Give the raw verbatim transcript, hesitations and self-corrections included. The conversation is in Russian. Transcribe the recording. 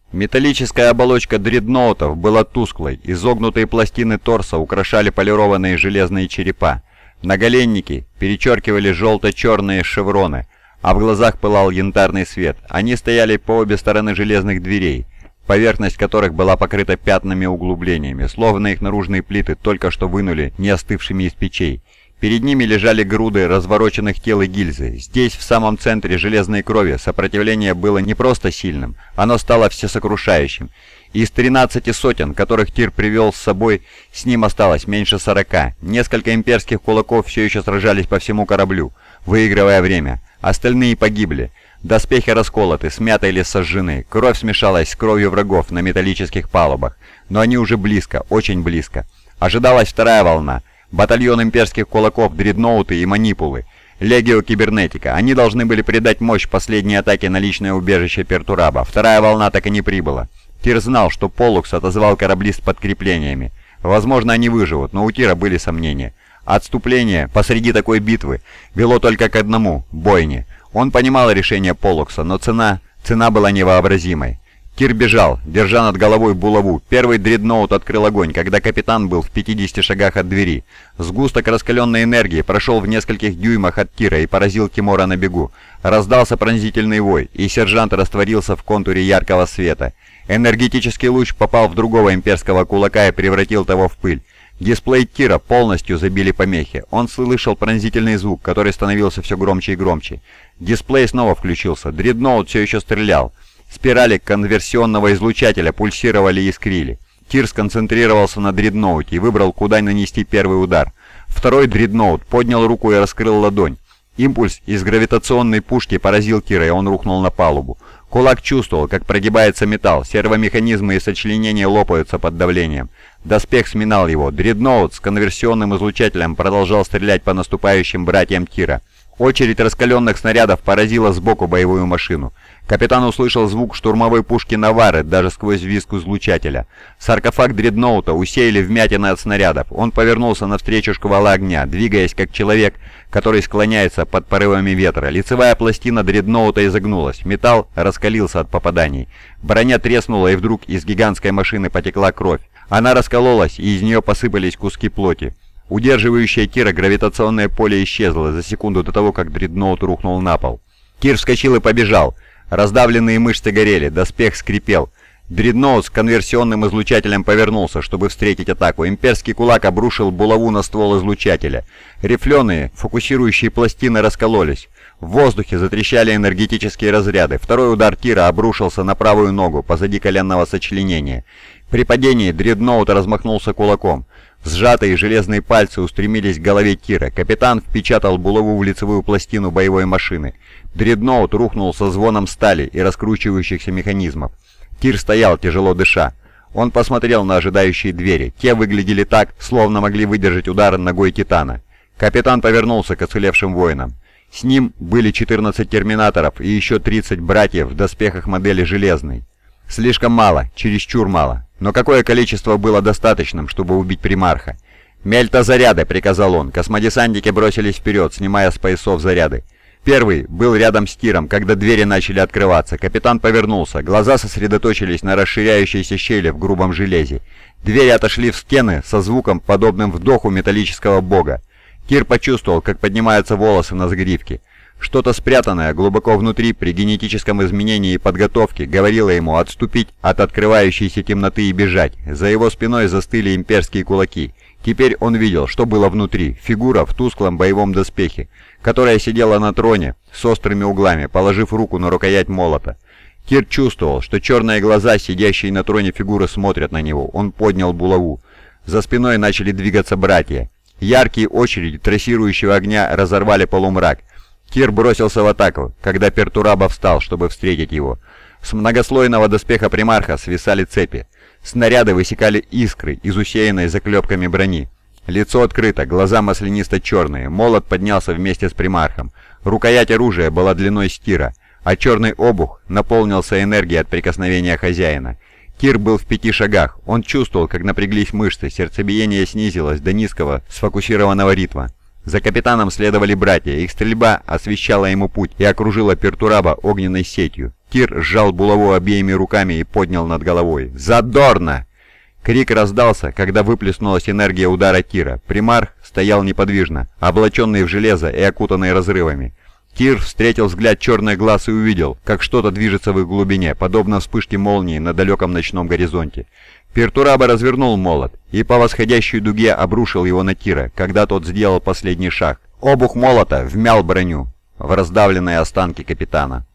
Металлическая оболочка дредноутов была тусклой, изогнутые пластины торса украшали полированные железные черепа. Наголенники перечеркивали желто-черные шевроны, а в глазах пылал янтарный свет. Они стояли по обе стороны железных дверей, поверхность которых была покрыта пятнами-углублениями, словно их наружные плиты только что вынули не остывшими из печей. Перед ними лежали груды развороченных тел и гильзы. Здесь, в самом центре железной крови, сопротивление было не просто сильным, оно стало всесокрушающим. Из тринадцати сотен, которых Тир привел с собой, с ним осталось меньше сорока. Несколько имперских кулаков все еще сражались по всему кораблю, выигрывая время. Остальные погибли. Доспехи расколоты, смяты или сожжены. Кровь смешалась с кровью врагов на металлических палубах. Но они уже близко, очень близко. Ожидалась вторая волна. Батальон имперских кулаков, дредноуты и манипулы. Легио Кибернетика. Они должны были придать мощь последней атаке на личное убежище Пертураба. Вторая волна так и не прибыла. Тир знал, что Поллукс отозвал корабли с подкреплениями. Возможно, они выживут, но у Тира были сомнения. Отступление посреди такой битвы вело только к одному – бойне. Он понимал решение Поллукса, но цена, цена была невообразимой. Тир бежал, держа над головой булаву. Первый дредноут открыл огонь, когда капитан был в пятидесяти шагах от двери. Сгусток раскаленной энергии прошел в нескольких дюймах от Тира и поразил Тимора на бегу. Раздался пронзительный вой, и сержант растворился в контуре яркого света. Энергетический луч попал в другого имперского кулака и превратил того в пыль. Дисплей Тира полностью забили помехи. Он слышал пронзительный звук, который становился все громче и громче. Дисплей снова включился. Дредноут все еще стрелял. Спирали конверсионного излучателя пульсировали и искрили. Тир сконцентрировался на дредноуте и выбрал, куда нанести первый удар. Второй дредноут поднял руку и раскрыл ладонь. Импульс из гравитационной пушки поразил Тира, и он рухнул на палубу. Кулак чувствовал, как прогибается металл, сервомеханизмы и сочленения лопаются под давлением. Доспех сминал его. Дредноут с конверсионным излучателем продолжал стрелять по наступающим братьям Тира. Очередь раскаленных снарядов поразила сбоку боевую машину. Капитан услышал звук штурмовой пушки Навары даже сквозь визг излучателя. Саркофаг дредноута усеяли вмятины от снарядов. Он повернулся навстречу шквала огня, двигаясь как человек, который склоняется под порывами ветра. Лицевая пластина дредноута изогнулась. Металл раскалился от попаданий. Броня треснула, и вдруг из гигантской машины потекла кровь. Она раскололась, и из нее посыпались куски плоти. Удерживающее Тира гравитационное поле исчезло за секунду до того, как дредноут рухнул на пол. Тир вскочил и побежал. Раздавленные мышцы горели, доспех скрипел. Дредноут с конверсионным излучателем повернулся, чтобы встретить атаку. Имперский кулак обрушил булаву на ствол излучателя. Рифленые, фокусирующие пластины раскололись. В воздухе затрещали энергетические разряды. Второй удар Тира обрушился на правую ногу, позади коленного сочленения. При падении дредноут размахнулся кулаком. Сжатые железные пальцы устремились к голове Тира. Капитан впечатал булаву в лицевую пластину боевой машины. Дредноут рухнул со звоном стали и раскручивающихся механизмов. Тир стоял, тяжело дыша. Он посмотрел на ожидающие двери. Те выглядели так, словно могли выдержать удар ногой Титана. Капитан повернулся к оцелевшим воинам. С ним были четырнадцать терминаторов и еще тридцать братьев в доспехах модели «Железный». Слишком мало, чересчур мало. Но какое количество было достаточным, чтобы убить примарха? «Мельта заряды!» — приказал он. Космодесантники бросились вперед, снимая с поясов заряды. Первый был рядом с Тиром, когда двери начали открываться. Капитан повернулся. Глаза сосредоточились на расширяющейся щели в грубом железе. Двери отошли в стены со звуком, подобным вдоху металлического бога. Тир почувствовал, как поднимаются волосы на загривке. Что-то спрятанное глубоко внутри при генетическом изменении и подготовке говорило ему отступить от открывающейся темноты и бежать. За его спиной застыли имперские кулаки. Теперь он видел, что было внутри. Фигура в тусклом боевом доспехе, которая сидела на троне с острыми углами, положив руку на рукоять молота. Тир чувствовал, что черные глаза, сидящие на троне фигуры, смотрят на него. Он поднял булаву. За спиной начали двигаться братья. Яркие очереди трассирующего огня разорвали полумрак. Тир бросился в атаку, когда Пертураба встал, чтобы встретить его. С многослойного доспеха примарха свисали цепи. Снаряды высекали искры из усеянной заклепками брони. Лицо открыто, глаза маслянисто-черные. Молот поднялся вместе с примархом. Рукоять оружия была длиной с Тира, а черный обух наполнился энергией от прикосновения хозяина. Тир был в пяти шагах. Он чувствовал, как напряглись мышцы, сердцебиение снизилось до низкого, сфокусированного ритма. За капитаном следовали братья, их стрельба освещала ему путь и окружила Пертураба огненной сетью. Тир сжал булаву обеими руками и поднял над головой. «Задорно!» Крик раздался, когда выплеснулась энергия удара Тира. Примарх стоял неподвижно, облаченный в железо и окутанный разрывами. Тир встретил взгляд черных глаз и увидел, как что-то движется в их глубине, подобно вспышке молнии на далеком ночном горизонте. Пертураба развернул молот и по восходящей дуге обрушил его на Тира, когда тот сделал последний шаг. Обух молота вмял броню в раздавленные останки капитана.